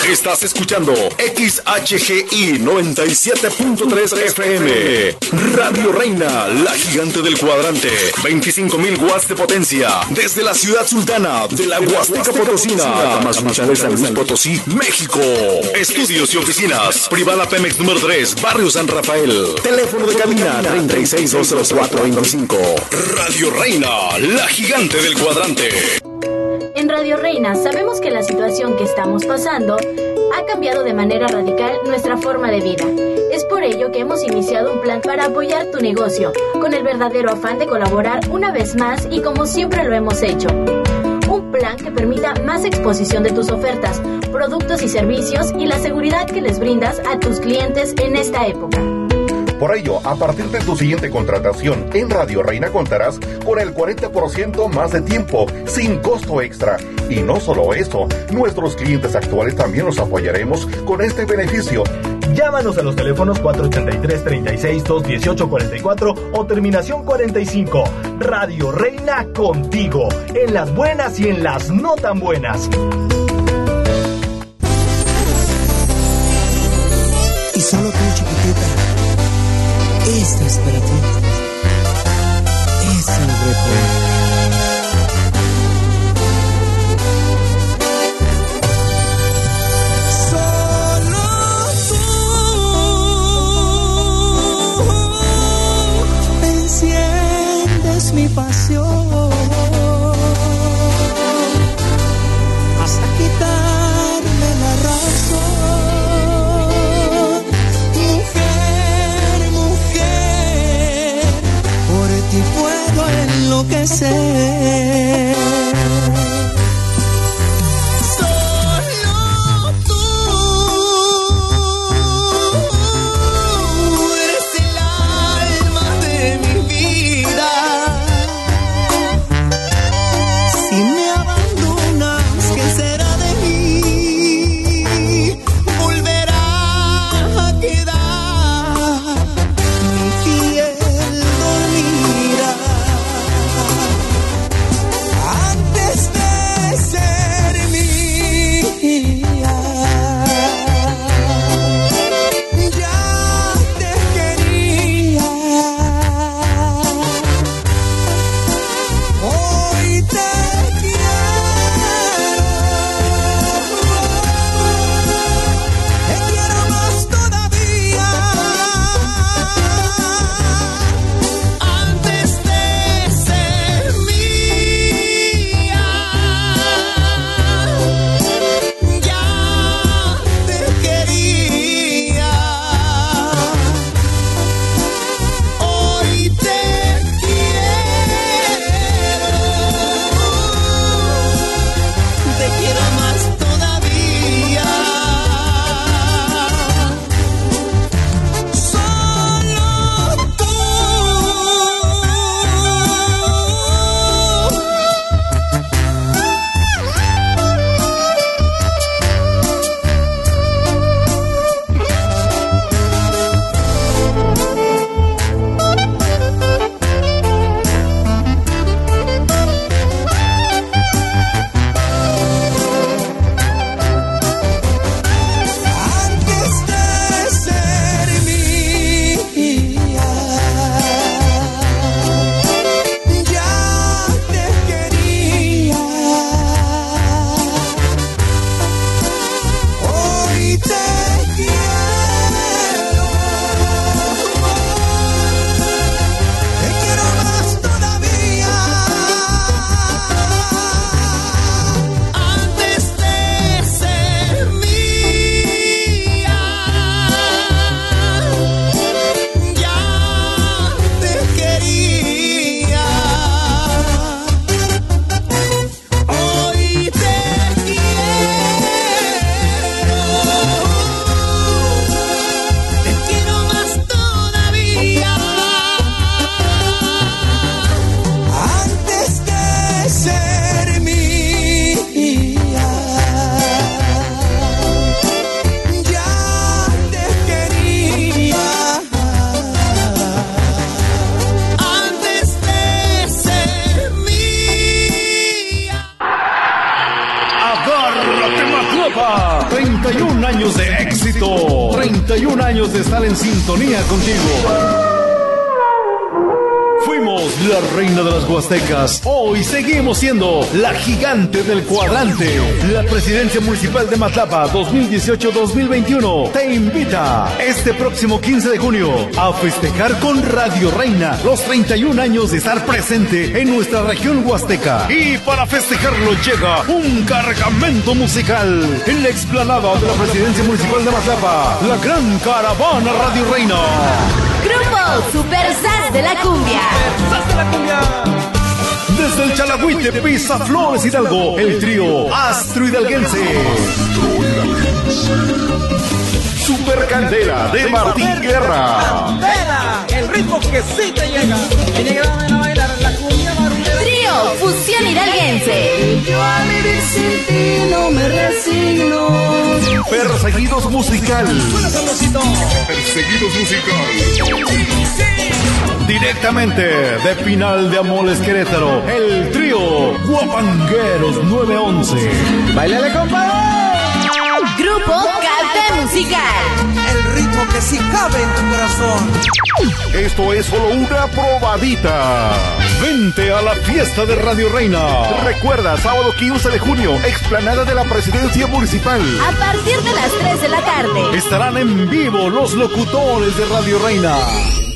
Estás escuchando XHGI 97.3 FM. Radio Reina, la gigante del cuadrante. 25,000 watts de potencia. Desde la ciudad sultana de la Huasteca Potosina. Tamazunchale de San Luis Potosí, México. Estudios y oficinas. Privada Pemex número 3, Barrio San Rafael. Teléfono de cabina 36-204-25. Radio Reina, la gigante del cuadrante. En Radio Reina sabemos que la situación que estamos pasando ha cambiado de manera radical nuestra forma de vida. Es por ello que hemos iniciado un plan para apoyar tu negocio, con el verdadero afán de colaborar una vez más y como siempre lo hemos hecho. Un plan que permita más exposición de tus ofertas, productos y servicios y la seguridad que les brindas a tus clientes en esta época. Por ello, a partir de tu siguiente contratación en Radio Reina contarás con el 40% más de tiempo, sin costo extra. Y no solo eso, nuestros clientes actuales también los apoyaremos con este beneficio. Llámanos a los teléfonos 483-36-218-44 o terminación 45. Radio Reina contigo, en las buenas y en las no tan buenas. Y solo tú, chiquitita. Esta es para ti. Es el recuerdo. Solo tú enciendes mi pasión hasta quitarme la razón. Y puedo enloquecer. Solo tú eres el alma de mi vida. Si me abandonas, ¿qué será de mí? Volverá a quedar mi piel dormida. Antes de ser mía, ya te quería. Hoy te quiero más todavía. Antes de ser mía, ya te quería. Hoy te quiero más todavía. Solo tú. Matlapa, 31 años de éxito, 31 años de estar en sintonía contigo. Fuimos la reina de las Huastecas. Hoy seguimos siendo la gigante del cuadrante. La presidencia municipal de Matlapa 2018-2021 te invita este próximo 15 de junio a festejar con Radio Reina los 31 años de estar presente en nuestra región huasteca. Y para festejarlo llega un cargamento musical en la explanada de la presidencia municipal de Matlapa. La gran caravana Radio Reina. Grupo Super Sas de la Cumbia. Desde el Chalagüite, Pisa Flores Hidalgo, el trío Astro Hidalguense. Super Candela de Martín Guerra. Candela, el ritmo que sí te llega. Que llega a bailar la cumbia marulera. Trío Fusión Hidalguense. Yo a vivir sin ti no me resigno. Perseguidos Musical. Perseguidos musical. Directamente de Pinal de Amoles, Querétaro, el trío Guapangueros 911. ¡Báilale, compadre! Grupo Café Musical. El ritmo que sí cabe en tu corazón. Esto es solo una probadita. Vente a la fiesta de Radio Reina. Recuerda, sábado 15 de junio, explanada de la presidencia municipal. A partir de las 3 de la tarde. Estarán en vivo los locutores de Radio Reina.